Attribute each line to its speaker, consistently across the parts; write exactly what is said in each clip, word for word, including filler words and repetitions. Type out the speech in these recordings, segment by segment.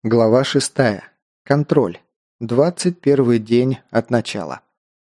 Speaker 1: Глава шестая. Контроль. Двадцать первый день от начала.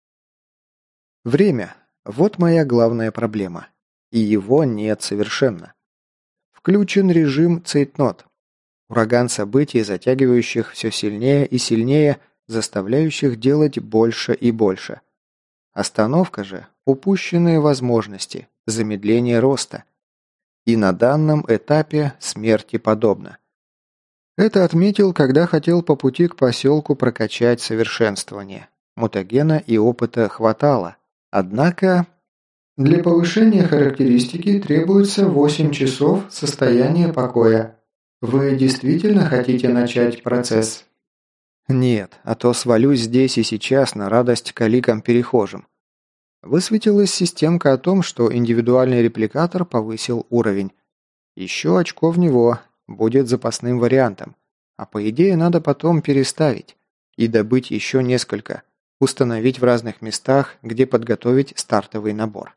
Speaker 1: Время. Вот моя главная проблема. И его нет совершенно. Включен режим цейтнот. Ураган событий, затягивающих все сильнее и сильнее, заставляющих делать больше и больше. Остановка же – упущенные возможности, замедление роста. И на данном этапе смерти подобно. Это отметил, когда хотел по пути к поселку прокачать совершенствование. Мутагена и опыта хватало. Однако... Для повышения характеристики требуется восемь часов состояния покоя. Вы действительно хотите начать процесс? Нет, а то свалюсь здесь и сейчас на радость каликам-перехожим. Высветилась системка о том, что индивидуальный репликатор повысил уровень. Еще очко в него будет запасным вариантом, а по идее надо потом переставить и добыть еще несколько, установить в разных местах, где подготовить стартовый набор.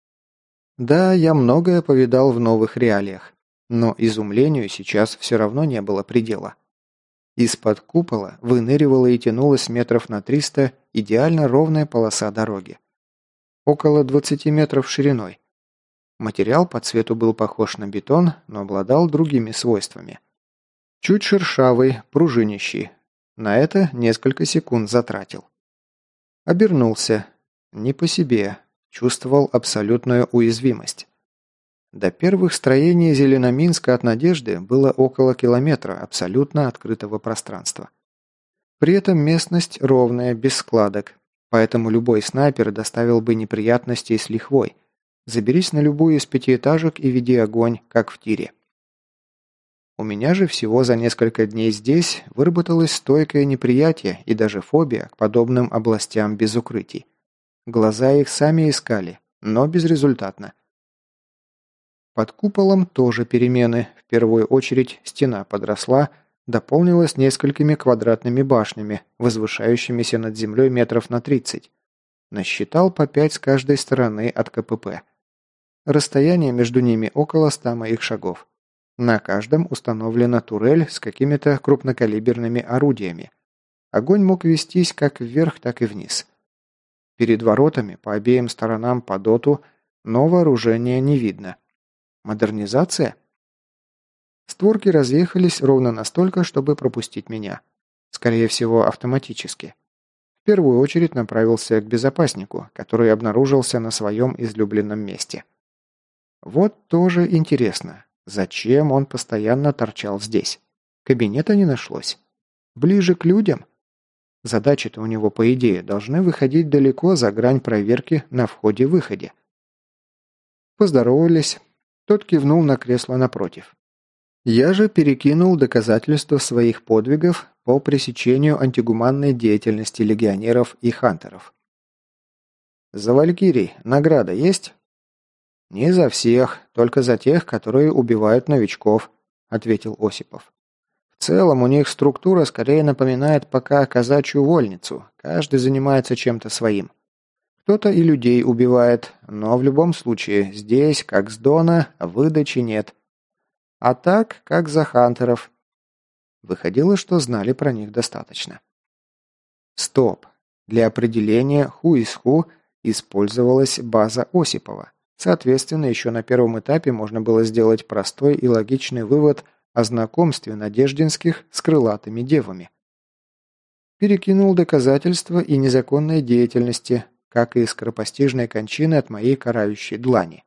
Speaker 1: Да, я многое повидал в новых реалиях, но изумлению сейчас все равно не было предела. Из-под купола выныривала и тянулась метров на триста идеально ровная полоса дороги. Около двадцати метров шириной. Материал по цвету был похож на бетон, но обладал другими свойствами. Чуть шершавый, пружинищий. На это несколько секунд затратил. Обернулся. Не по себе. Чувствовал абсолютную уязвимость. До первых строений Зеленоминска от Надежды было около километра абсолютно открытого пространства. При этом местность ровная, без складок, поэтому любой снайпер доставил бы неприятностей с лихвой. Заберись на любую из пятиэтажек и веди огонь, как в тире. У меня же всего за несколько дней здесь выработалось стойкое неприятие и даже фобия к подобным областям без укрытий. Глаза их сами искали, но безрезультатно. Под куполом тоже перемены. В первую очередь стена подросла, дополнилась несколькими квадратными башнями, возвышающимися над землей метров на тридцать. Насчитал по пять с каждой стороны от КПП. Расстояние между ними около ста моих шагов. На каждом установлена турель с какими-то крупнокалиберными орудиями. Огонь мог вестись как вверх, так и вниз. Перед воротами по обеим сторонам по доту, но вооружения не видно. Модернизация? Створки разъехались ровно настолько, чтобы пропустить меня. Скорее всего, автоматически. В первую очередь направился к безопаснику, который обнаружился на своем излюбленном месте. Вот тоже интересно, зачем он постоянно торчал здесь? Кабинета не нашлось. Ближе к людям? Задачи-то у него, по идее, должны выходить далеко за грань проверки на входе-выходе. Поздоровались. Тот кивнул на кресло напротив. Я же перекинул доказательства своих подвигов по пресечению антигуманной деятельности легионеров и хантеров. «За Валькирий награда есть?» «Не за всех, только за тех, которые убивают новичков», — ответил Осипов. «В целом у них структура скорее напоминает пока казачью вольницу, каждый занимается чем-то своим. Кто-то и людей убивает, но в любом случае здесь, как с Дона, выдачи нет. А так, как за хантеров». Выходило, что знали про них достаточно. Стоп. Для определения ху из ху использовалась база Осипова. Соответственно, еще на первом этапе можно было сделать простой и логичный вывод о знакомстве надеждинских с крылатыми девами. Перекинул доказательства и незаконной деятельности, как и скоропостижной кончины от моей карающей длани.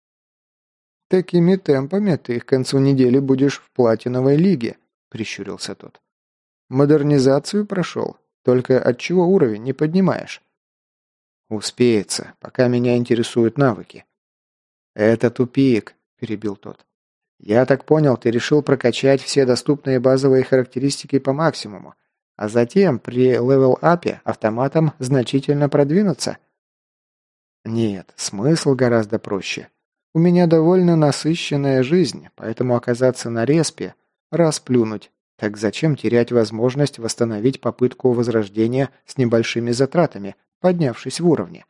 Speaker 1: «Такими темпами ты к концу недели будешь в платиновой лиге», – прищурился тот. «Модернизацию прошел, только отчего уровень не поднимаешь?» «Успеется, пока меня интересуют навыки». «Это тупик», – перебил тот. «Я так понял, ты решил прокачать все доступные базовые характеристики по максимуму, а затем при левел-апе автоматом значительно продвинуться?» «Нет, смысл гораздо проще. У меня довольно насыщенная жизнь, поэтому оказаться на респе – расплюнуть. Так зачем терять возможность восстановить попытку возрождения с небольшими затратами, поднявшись в уровне?»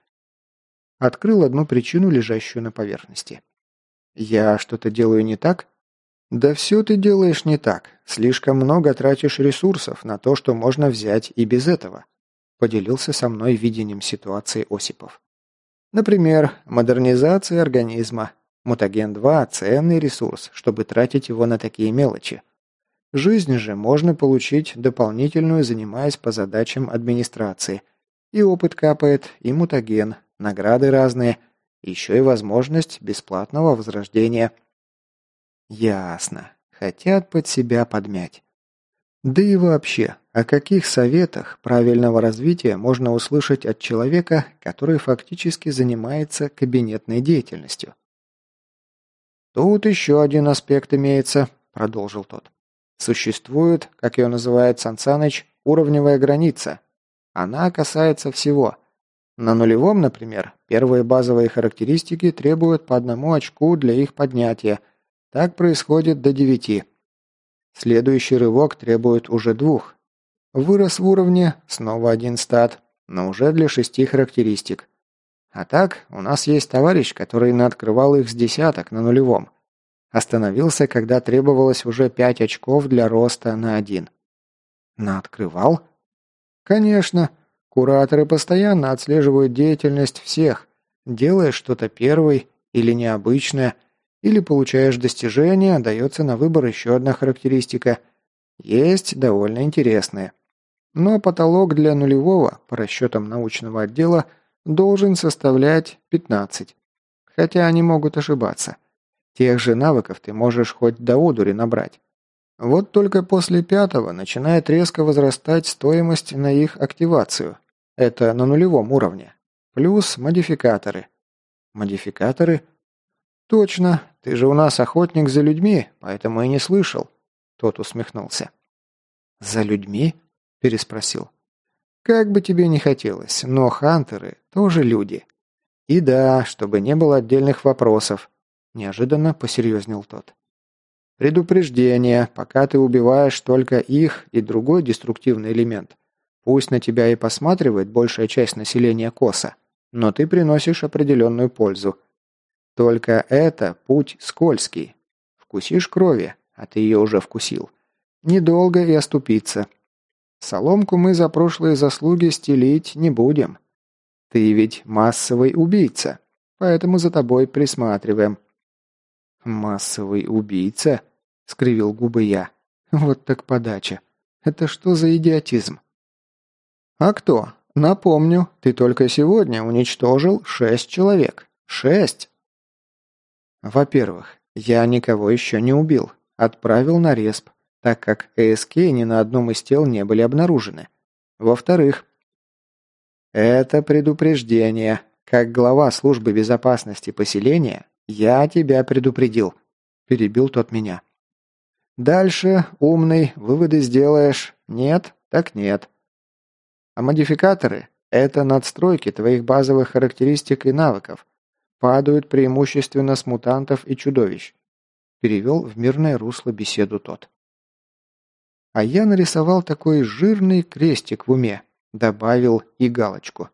Speaker 1: Открыл одну причину, лежащую на поверхности. «Я что-то делаю не так?» «Да все ты делаешь не так. Слишком много тратишь ресурсов на то, что можно взять и без этого», поделился со мной видением ситуации Осипов. «Например, модернизация организма. Мутаген-два – ценный ресурс, чтобы тратить его на такие мелочи. Жизнь же можно получить дополнительную, занимаясь по задачам администрации. И опыт капает, и мутаген, награды разные, еще и возможность бесплатного возрождения». «Ясно. Хотят под себя подмять». Да и вообще, о каких советах правильного развития можно услышать от человека, который фактически занимается кабинетной деятельностью? «Тут еще один аспект имеется», – продолжил тот. «Существует, как ее называет Сан Саныч, уровневая граница. Она касается всего. На нулевом, например, первые базовые характеристики требуют по одному очку для их поднятия. Так происходит до девяти. Следующий рывок требует уже двух. Вырос в уровне, снова один стат, но уже для шести характеристик. А так, у нас есть товарищ, который наоткрывал их с десяток на нулевом. Остановился, когда требовалось уже пять очков для роста на один. Наоткрывал? Конечно. Кураторы постоянно отслеживают деятельность всех. Делаешь что-то первый или необычное, или получаешь достижение, дается на выбор еще одна характеристика. Есть довольно интересные. Но потолок для нулевого, по расчетам научного отдела, должен составлять пятнадцать. Хотя они могут ошибаться. Тех же навыков ты можешь хоть до одури набрать. Вот только после пятого начинает резко возрастать стоимость на их активацию. Это на нулевом уровне. Плюс модификаторы. Модификаторы? Точно, ты же у нас охотник за людьми, поэтому и не слышал. Тот усмехнулся. За людьми? Переспросил. Как бы тебе ни хотелось, но хантеры тоже люди. И да, чтобы не было отдельных вопросов. Неожиданно посерьезнел тот. Предупреждение, пока ты убиваешь только их и другой деструктивный элемент. Пусть на тебя и посматривает большая часть населения Коса, но ты приносишь определенную пользу. Только это путь скользкий. Вкусишь крови, а ты ее уже вкусил. Недолго и оступиться. Соломку мы за прошлые заслуги стелить не будем. Ты ведь массовый убийца, поэтому за тобой присматриваем. «Массовый убийца?» — скривил губы я. «Вот так подача. Это что за идиотизм?» «А кто? Напомню, ты только сегодня уничтожил шесть человек. Шесть!» «Во-первых, я никого еще не убил. Отправил на респ, так как ЭСК ни на одном из тел не были обнаружены. Во-вторых, это предупреждение. Как глава службы безопасности поселения, я тебя предупредил», – перебил тот меня. «Дальше, умный, выводы сделаешь. Нет, так нет. А модификаторы – это надстройки твоих базовых характеристик и навыков. Падают преимущественно с мутантов и чудовищ», – перевел в мирное русло беседу тот. А я нарисовал такой жирный крестик в уме, добавил и галочку.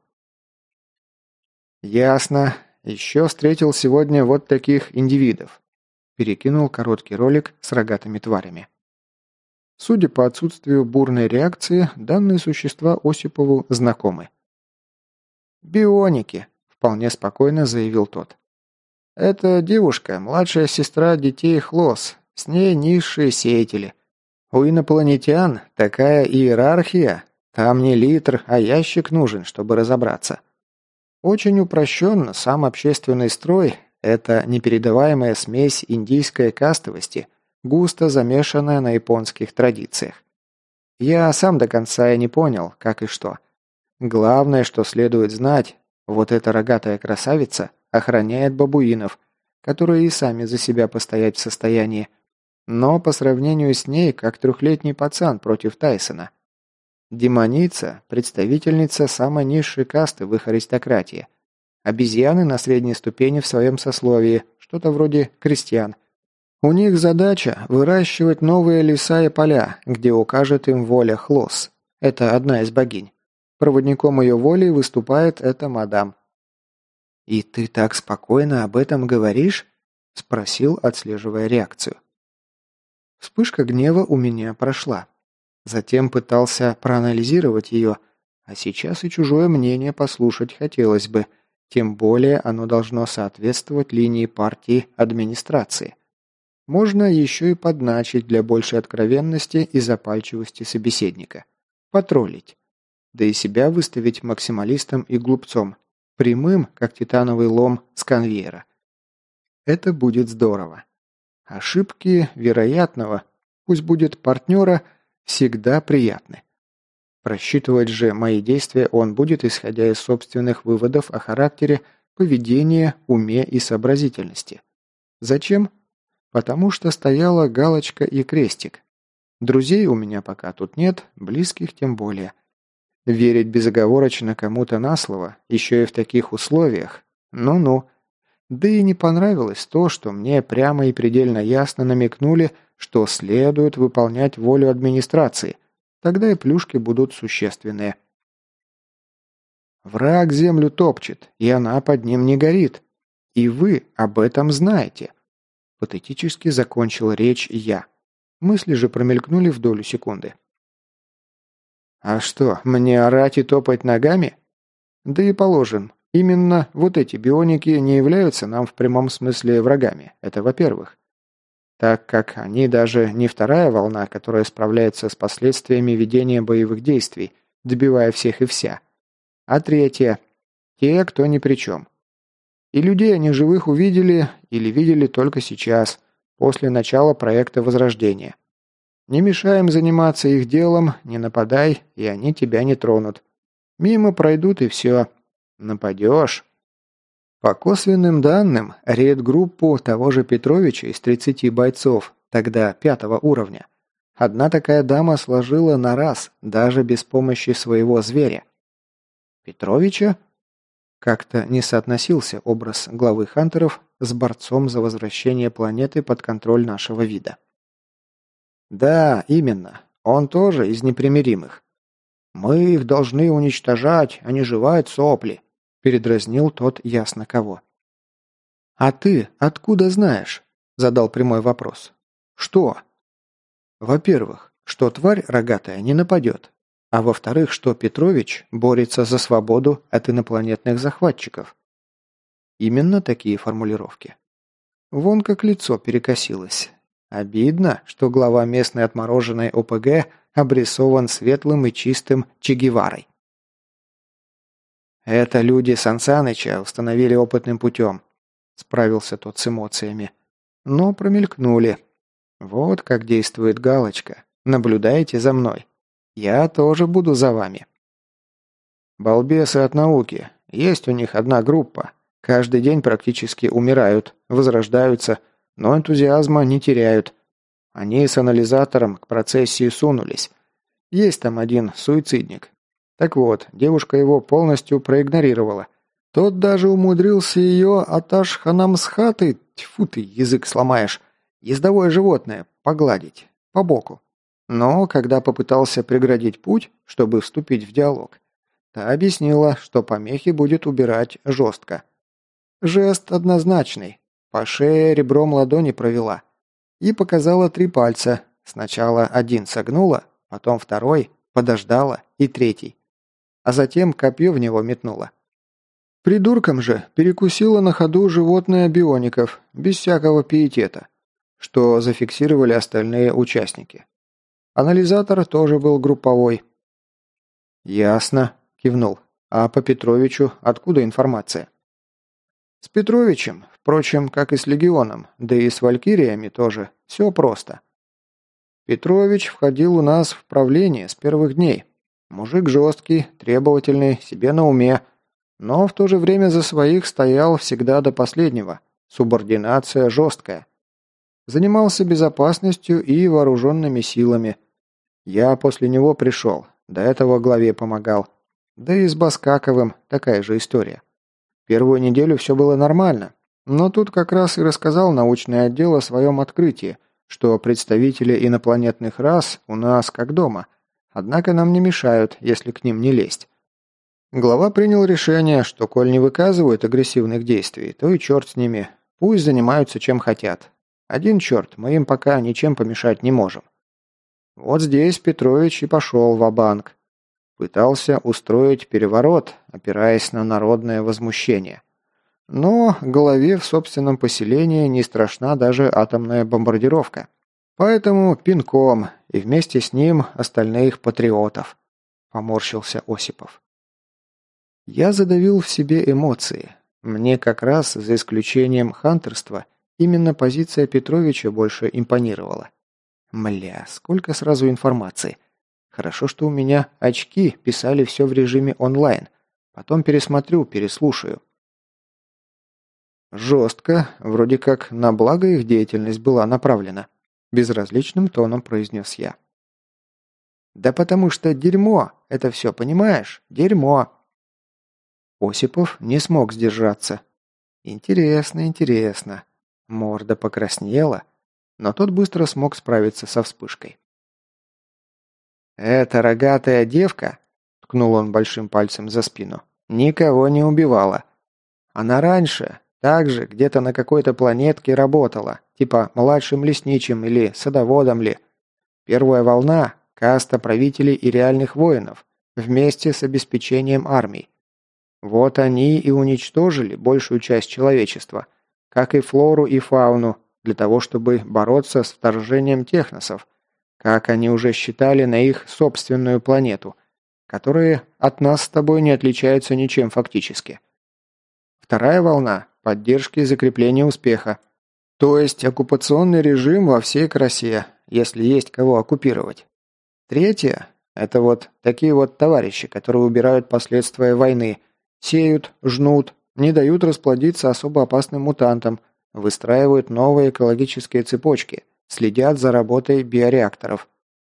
Speaker 1: «Ясно. Еще встретил сегодня вот таких индивидов», – перекинул короткий ролик с рогатыми тварями. Судя по отсутствию бурной реакции, данные существа Осипову знакомы. «Бионики», – вполне спокойно заявил тот. «Это девушка, младшая сестра детей Хлос, с ней низшие сеятели. У инопланетян такая иерархия, там не литр, а ящик нужен, чтобы разобраться. Очень упрощенно, сам общественный строй – это непередаваемая смесь индийской кастовости, густо замешанная на японских традициях. Я сам до конца и не понял, как и что. Главное, что следует знать, вот эта рогатая красавица охраняет бабуинов, которые и сами за себя постоять в состоянии, но по сравнению с ней, как трехлетний пацан против Тайсона. Демоница – представительница самой низшей касты в их аристократии. Обезьяны на средней ступени в своем сословии, что-то вроде крестьян. У них задача – выращивать новые леса и поля, где укажет им воля Хлос. Это одна из богинь. Проводником ее воли выступает эта мадам. «И ты так спокойно об этом говоришь?» – спросил, отслеживая реакцию. Вспышка гнева у меня прошла. Затем пытался проанализировать ее, а сейчас и чужое мнение послушать хотелось бы, тем более оно должно соответствовать линии партии администрации. Можно еще и подначить для большей откровенности и запальчивости собеседника. Потроллить. Да и себя выставить максималистом и глупцом, прямым, как титановый лом с конвейера. Это будет здорово. Ошибки вероятного, пусть будет партнера, всегда приятны. Просчитывать же мои действия он будет, исходя из собственных выводов о характере, поведении, уме и сообразительности. Зачем? Потому что стояла галочка и крестик. Друзей у меня пока тут нет, близких тем более. Верить безоговорочно кому-то на слово, еще и в таких условиях, ну-ну. Да и не понравилось то, что мне прямо и предельно ясно намекнули, что следует выполнять волю администрации, тогда и плюшки будут существенные. Враг землю топчет, и она под ним не горит. И вы об этом знаете. Патетически закончил речь я. Мысли же промелькнули в долю секунды. А что, мне орать и топать ногами? Да и положим. Именно вот эти бионики не являются нам в прямом смысле врагами. Это во-первых. Так как они даже не вторая волна, которая справляется с последствиями ведения боевых действий, добивая всех и вся. А третья – те, кто ни при чем. И людей они живых увидели или видели только сейчас, после начала проекта Возрождения. Не мешай им заниматься их делом, не нападай, и они тебя не тронут. Мимо пройдут и все. Нападешь. По косвенным данным, рейд-группу того же Петровича из тридцати бойцов, тогда пятого уровня, одна такая дама сложила на раз, даже без помощи своего зверя. Петровича? Как-то не соотносился образ главы хантеров с борцом за возвращение планеты под контроль нашего вида. Да, именно. Он тоже из непримиримых. Мы их должны уничтожать, а не жевать сопли. Передразнил тот ясно кого. «А ты откуда знаешь?» – задал прямой вопрос. «Что?» «Во-первых, что тварь рогатая не нападет. А во-вторых, что Петрович борется за свободу от инопланетных захватчиков». Именно такие формулировки. Вон как лицо перекосилось. Обидно, что глава местной отмороженной О П Г обрисован светлым и чистым Че Геварой. «Это люди Сансаныча установили опытным путем», – справился тот с эмоциями. Но промелькнули. «Вот как действует галочка. Наблюдайте за мной. Я тоже буду за вами». «Балбесы от науки. Есть у них одна группа. Каждый день практически умирают, возрождаются, но энтузиазма не теряют. Они с анализатором к процессии сунулись. Есть там один суицидник. Так вот, девушка его полностью проигнорировала. Тот даже умудрился ее аташ-ханамсхаты, тьфу ты, язык сломаешь, ездовое животное, погладить, по боку. Но когда попытался преградить путь, чтобы вступить в диалог, та объяснила, что помехи будет убирать жестко. Жест однозначный. По шее ребром ладони провела. И показала три пальца. Сначала один согнула, потом второй, подождала и третий. А затем копье в него метнула. Придурком же перекусила на ходу животное биоников, без всякого пиетета, что зафиксировали остальные участники. Анализатор тоже был групповой. «Ясно», – кивнул. «А по Петровичу откуда информация?» «С Петровичем, впрочем, как и с Легионом, да и с Валькириями тоже, все просто. Петрович входил у нас в правление с первых дней. Мужик жесткий, требовательный, себе на уме, но в то же время за своих стоял всегда до последнего, субординация жесткая. Занимался безопасностью и вооруженными силами. Я после него пришел, до этого главе помогал. Да и с Баскаковым такая же история. Первую неделю все было нормально, но тут как раз и рассказал научный отдел о своем открытии, что представители инопланетных рас у нас как дома, однако нам не мешают, если к ним не лезть. Глава принял решение, что коль не выказывают агрессивных действий, то и черт с ними, пусть занимаются чем хотят. Один черт, мы им пока ничем помешать не можем. Вот здесь Петрович и пошел ва-банк. Пытался устроить переворот, опираясь на народное возмущение. Но голове в собственном поселении не страшна даже атомная бомбардировка. Поэтому пинком и вместе с ним остальных патриотов. Поморщился Осипов. Я задавил в себе эмоции. Мне как раз, за исключением хантерства, именно позиция Петровича больше импонировала. Мля, сколько сразу информации. Хорошо, что у меня очки писали все в режиме онлайн. Потом пересмотрю, переслушаю. Жестко, вроде как на благо их деятельность была направлена. Безразличным тоном произнес я. Да потому что дерьмо, это все, понимаешь? Дерьмо. Осипов не смог сдержаться. Интересно, интересно. Морда покраснела, но тот быстро смог справиться со вспышкой. «Эта рогатая девка», — ткнул он большим пальцем за спину, — «никого не убивала. Она раньше также где-то на какой-то планетке работала, типа младшим лесничим или садоводом ли. Первая волна — каста правителей и реальных воинов, вместе с обеспечением армий. Вот они и уничтожили большую часть человечества, как и флору и фауну, для того, чтобы бороться с вторжением техносов, как они уже считали, на их собственную планету, которые от нас с тобой не отличаются ничем фактически. Вторая волна – поддержки и закрепления успеха, то есть оккупационный режим во всей красе, если есть кого оккупировать. Третья – это вот такие вот товарищи, которые убирают последствия войны, сеют, жнут, не дают расплодиться особо опасным мутантам, выстраивают новые экологические цепочки, следят за работой биореакторов.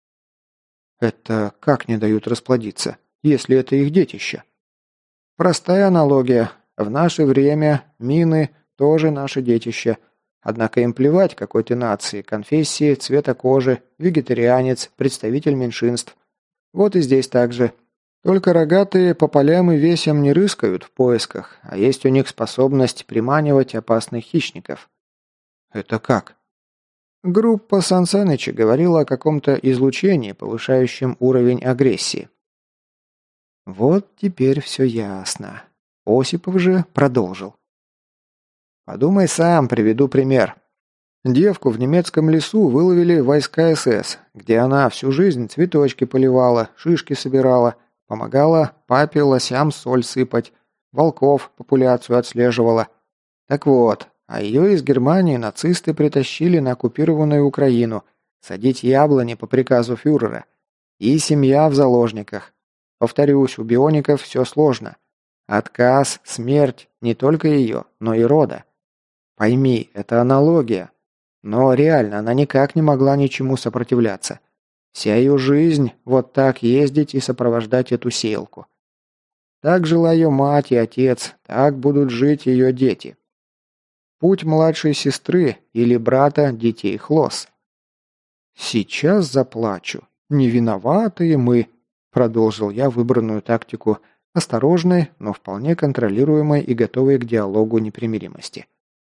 Speaker 1: Это как не дают расплодиться, если это их детище? Простая аналогия. В наше время мины тоже наше детище. Однако им плевать, какой ты нации, конфессии, цвета кожи, вегетарианец, представитель меньшинств. Вот и здесь так же. Только рогатые по полям и весям не рыскают в поисках, а есть у них способность приманивать опасных хищников. Это как? Группа Сан Саныча говорила о каком-то излучении, повышающем уровень агрессии. Вот теперь все ясно. Осипов же продолжил. Подумай сам, приведу пример. Девку в немецком лесу выловили войска СС, где она всю жизнь цветочки поливала, шишки собирала, помогала папе лосям соль сыпать, волков популяцию отслеживала. Так вот, а ее из Германии нацисты притащили на оккупированную Украину, садить яблони по приказу фюрера. И семья в заложниках. Повторюсь, у биоников все сложно. Отказ, смерть не только ее, но и рода. Пойми, это аналогия. Но реально она никак не могла ничему сопротивляться. Вся ее жизнь вот так ездить и сопровождать эту сеялку. Так жила ее мать и отец, так будут жить ее дети. Путь младшей сестры или брата детей Хлос. «Сейчас заплачу. Не виноватые мы», – продолжил я выбранную тактику осторожной, но вполне контролируемой и готовой к диалогу непримиримости.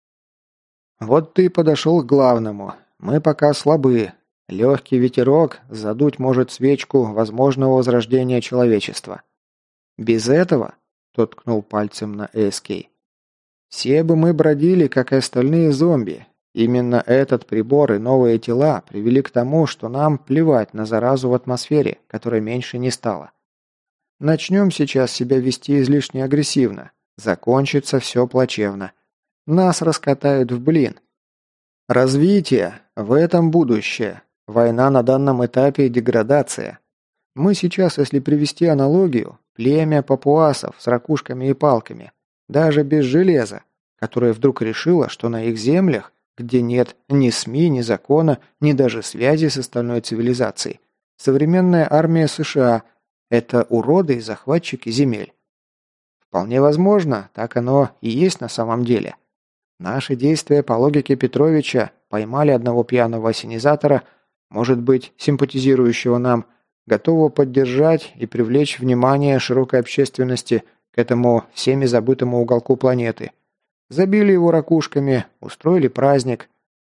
Speaker 1: «Вот ты подошел к главному. Мы пока слабы. Легкий ветерок задуть может свечку возможного возрождения человечества. Без этого», – тот ткнул пальцем на эй эс кей, – «все бы мы бродили, как и остальные зомби. Именно этот прибор и новые тела привели к тому, что нам плевать на заразу в атмосфере, которой меньше не стало. Начнем сейчас себя вести излишне агрессивно. Закончится все плачевно. Нас раскатают в блин. Развитие – в этом будущее. Война на данном этапе – деградация. Мы сейчас, если привести аналогию, племя папуасов с ракушками и палками, даже без железа, которое вдруг решило, что на их землях, где нет ни СМИ, ни закона, ни даже связи с остальной цивилизацией, современная армия США – это уроды и захватчики земель. Вполне возможно, так оно и есть на самом деле. Наши действия по логике Петровича поймали одного пьяного ассенизатора, может быть, симпатизирующего нам, готового поддержать и привлечь внимание широкой общественности к этому всеми забытому уголку планеты. Забили его ракушками, устроили праздник,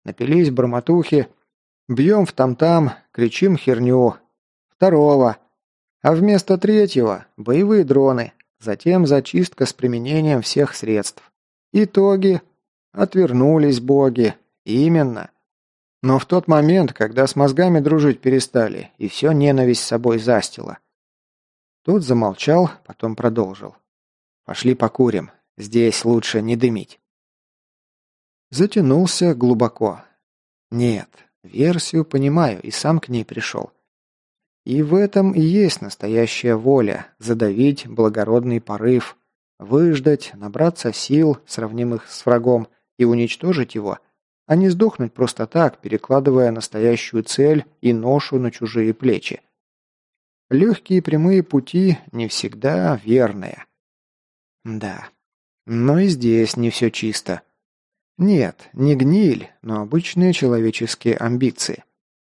Speaker 1: Напились бормотухи. Бьем в там-там, кричим херню. Второго. А вместо третьего – боевые дроны. Затем зачистка с применением всех средств. Итоги. Отвернулись боги. Именно. Но в тот момент, когда с мозгами дружить перестали, и все ненависть с собой застила. Тут замолчал, потом продолжил. «Пошли покурим. Здесь лучше не дымить». Затянулся глубоко. Нет, версию понимаю и сам к ней пришел. И в этом и есть настоящая воля – задавить благородный порыв, выждать, набраться сил, сравнимых с врагом, и уничтожить его, а не сдохнуть просто так, перекладывая настоящую цель и ношу на чужие плечи. Легкие прямые пути не всегда верные. Да, но и здесь не все чисто. Нет, не гниль, но обычные человеческие амбиции.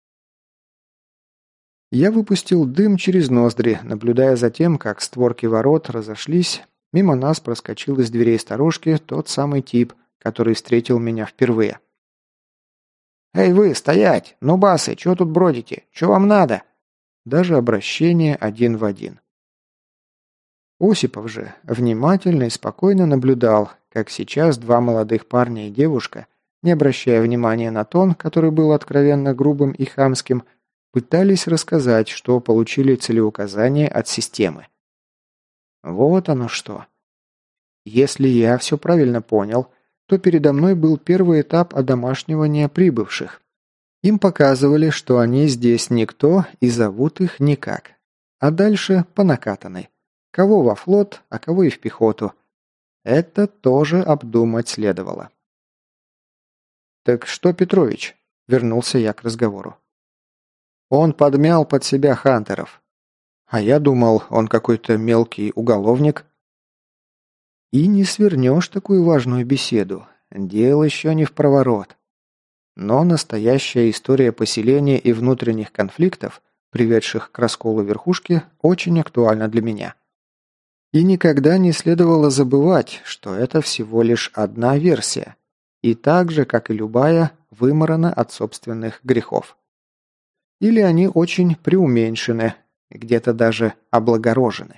Speaker 1: Я выпустил дым через ноздри, наблюдая за тем, как створки ворот разошлись, мимо нас проскочил из дверей сторожки тот самый тип, который встретил меня впервые. «Эй вы, стоять! Ну, басы, чего тут бродите? Чего вам надо?» Даже обращение один в один. Осипов же внимательно и спокойно наблюдал, как сейчас два молодых парня и девушка, не обращая внимания на тон, который был откровенно грубым и хамским, пытались рассказать, что получили целеуказание от системы. Вот оно что. Если я все правильно понял, то передо мной был первый этап одомашнивания прибывших. Им показывали, что они здесь никто и зовут их никак. А дальше по накатанной. Кого во флот, а кого и в пехоту. Это тоже обдумать следовало. «Так что, Петрович?» – вернулся я к разговору. «Он подмял под себя хантеров. А я думал, он какой-то мелкий уголовник». И не свернешь такую важную беседу. Дело еще не в проворот. Но настоящая история поселения и внутренних конфликтов, приведших к расколу верхушки, очень актуальна для меня. И никогда не следовало забывать, что это всего лишь одна версия, и так же, как и любая, вымарана от собственных грехов. Или они очень преуменьшены, где-то даже облагорожены.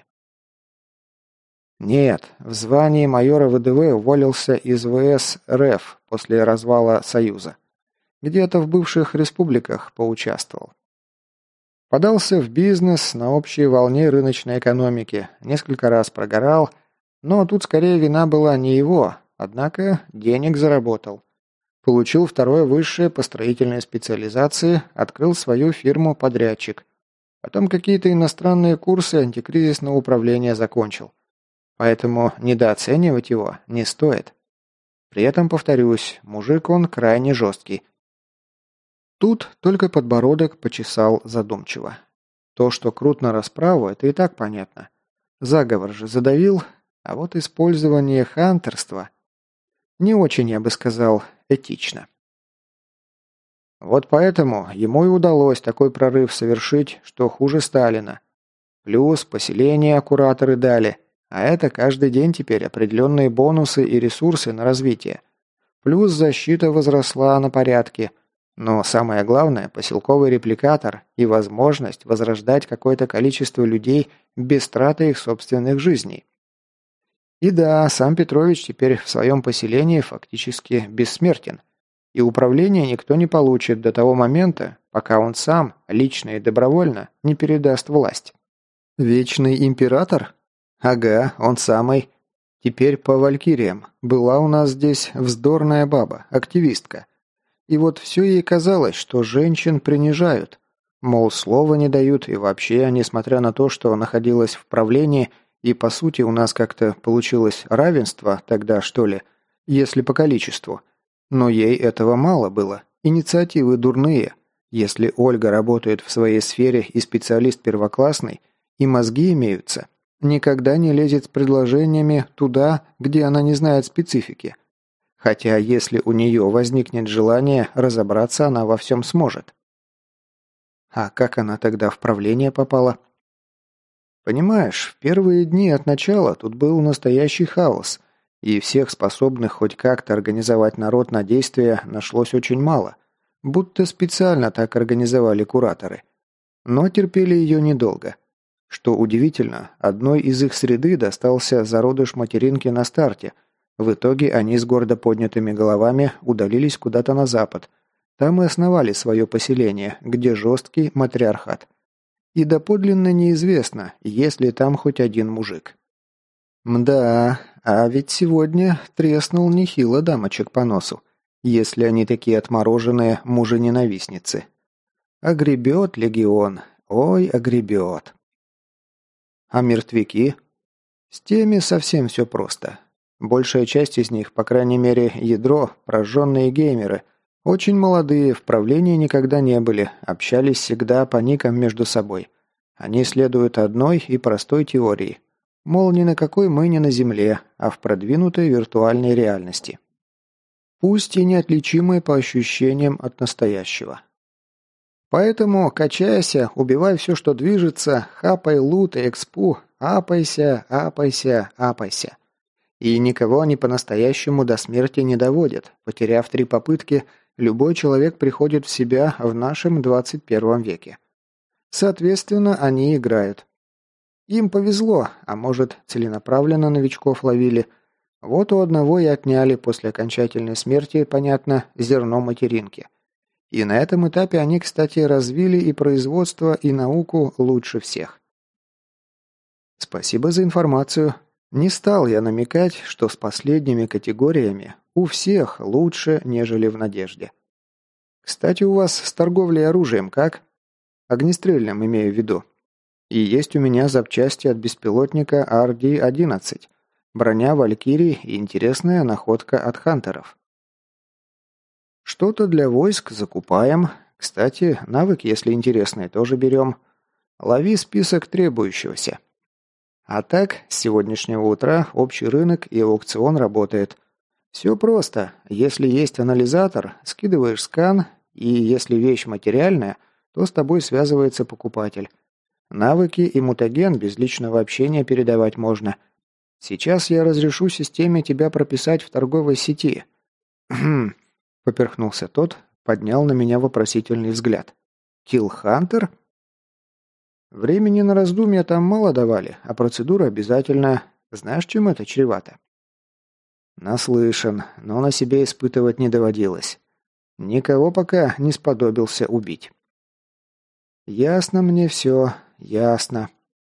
Speaker 1: Нет, в звании майора ВДВ уволился из ВС РФ после развала Союза. Где-то в бывших республиках поучаствовал. Подался в бизнес на общей волне рыночной экономики, несколько раз прогорал, но тут скорее вина была не его, однако денег заработал. Получил второе высшее по строительной специализации, открыл свою фирму-подрядчик. Потом какие-то иностранные курсы антикризисного управления закончил. Поэтому недооценивать его не стоит. При этом, повторюсь, мужик он крайне жесткий. Тут только подбородок почесал задумчиво. То, что крут на расправу, это и так понятно. Заговор же задавил, а вот использование хантерства не очень, я бы сказал, этично. Вот поэтому ему и удалось такой прорыв совершить, что хуже Сталина. Плюс поселение кураторы дали, а это каждый день теперь определенные бонусы и ресурсы на развитие. Плюс защита возросла на порядке. Но самое главное – поселковый репликатор и возможность возрождать какое-то количество людей без траты их собственных жизней. И да, сам Петрович теперь в своем поселении фактически бессмертен. И управление никто не получит до того момента, пока он сам, лично и добровольно, не передаст власть. Вечный император? Ага, он самый. Теперь по валькириям. Была у нас здесь вздорная баба, активистка. И вот все ей казалось, что женщин принижают. Мол, слова не дают, и вообще, несмотря на то, что находилась в правлении, и по сути у нас как-то получилось равенство тогда, что ли, если по количеству. Но ей этого мало было. Инициативы дурные. Если Ольга работает в своей сфере и специалист первоклассный, и мозги имеются, никогда не лезет с предложениями туда, где она не знает специфики. Хотя, если у нее возникнет желание, разобраться она во всем сможет. А как она тогда в правление попала? Понимаешь, в первые дни от начала тут был настоящий хаос, И всех способных хоть как-то организовать народ на действия нашлось очень мало, будто специально так организовали кураторы. Но терпели ее недолго. Что удивительно, одной из их среды достался зародыш материнки на старте. В итоге они с гордо поднятыми головами удалились куда-то на запад. Там и основали свое поселение, где жесткий матриархат. И доподлинно неизвестно, есть ли там хоть один мужик. Мда, а ведь сегодня треснул нехило дамочек по носу, если они такие отмороженные мужененавистницы. Огребет легион, ой, огребет. А мертвяки? С теми совсем все просто. Большая часть из них, по крайней мере ядро, прожженные геймеры, очень молодые, в правлении никогда не были, общались всегда по никам между собой. Они следуют одной и простой теории. Мол, ни на какой мы не на Земле, а в продвинутой виртуальной реальности. Пусть и неотличимые по ощущениям от настоящего. Поэтому качайся, убивай все, что движется, хапай лут и экспу, апайся, апайся, апайся. И никого они по-настоящему до смерти не доводят. Потеряв три попытки, любой человек приходит в себя в нашем двадцать первом веке. Соответственно, они играют. Им повезло, а может, целенаправленно новичков ловили. Вот у одного и отняли после окончательной смерти, понятно, зерно материнки. И на этом этапе они, кстати, развили и производство, и науку лучше всех. Спасибо за информацию. Не стал я намекать, что с последними категориями у всех лучше, нежели в надежде. Кстати, у вас с торговлей оружием как? Огнестрельным имею в виду. И есть у меня запчасти от беспилотника ар ди одиннадцать, броня Валькирий и интересная находка от хантеров. Что-то для войск закупаем. Кстати, навык, если интересный, тоже берем. Лови список требующегося. А так, с сегодняшнего утра общий рынок и аукцион работает. Все просто. Если есть анализатор, скидываешь скан, и если вещь материальная, то с тобой связывается покупатель. Навыки и мутаген без личного общения передавать можно. Сейчас я разрешу системе тебя прописать в торговой сети. Хм, поперхнулся тот, поднял на меня вопросительный взгляд. Киллхантер? Времени на раздумья там мало давали, а процедура обязательно. Знаешь, чем это чревато? Наслышан, но на себе испытывать не доводилось. Никого пока не сподобился убить. Ясно мне все, ясно.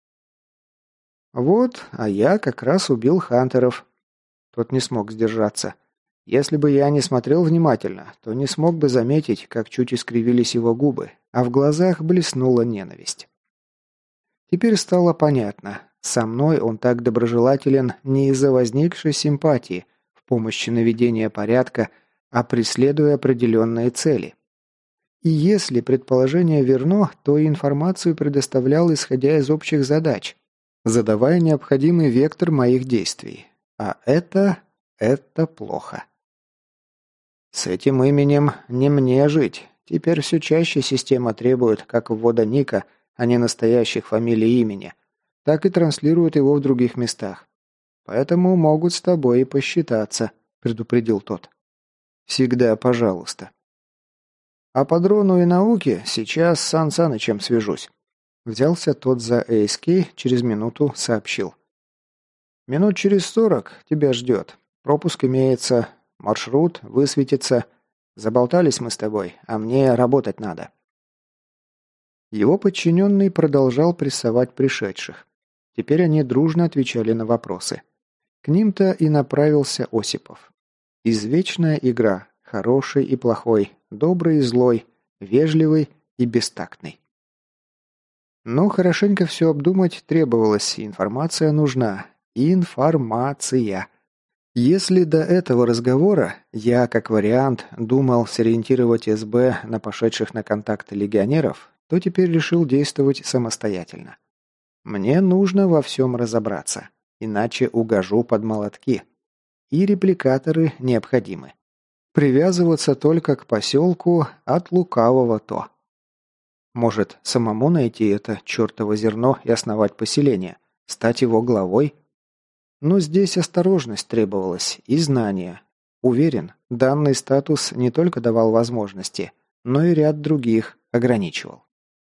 Speaker 1: Вот, а я как раз убил хантеров. Тот не смог сдержаться. Если бы я не смотрел внимательно, то не смог бы заметить, как чуть искривились его губы, а в глазах блеснула ненависть. Теперь стало понятно. Со мной он так доброжелателен не из-за возникшей симпатии в помощи наведения порядка, а преследуя определенные цели. И если предположение верно, то и информацию предоставлял, исходя из общих задач, задавая необходимый вектор моих действий. А это... это плохо. С этим именем не мне жить. Теперь все чаще система требует как ввода ника, а не настоящих фамилий и имени, так и транслирует его в других местах. Поэтому могут с тобой и посчитаться, предупредил тот. Всегда пожалуйста. А по дрону и науке сейчас с Сан Санычем свяжусь. Взялся тот за эй эс кей, через минуту сообщил. Минут через сорок тебя ждет. Пропуск имеется, маршрут высветится. Заболтались мы с тобой, а мне работать надо. Его подчиненный продолжал прессовать пришедших. Теперь они дружно отвечали на вопросы. К ним-то и направился Осипов. Извечная игра, хороший и плохой, добрый и злой, вежливый и бестактный. Но хорошенько все обдумать требовалось, информация нужна. Информация. Если до этого разговора я, как вариант, думал сориентировать эс бэ на пошедших на контакты легионеров, то теперь решил действовать самостоятельно. Мне нужно во всем разобраться, иначе угожу под молотки. И репликаторы необходимы. Привязываться только к поселку от лукавого то. Может, самому найти это чертово зерно и основать поселение, стать его главой? Но здесь осторожность требовалась и знания. Уверен, данный статус не только давал возможности, но и ряд других ограничивал.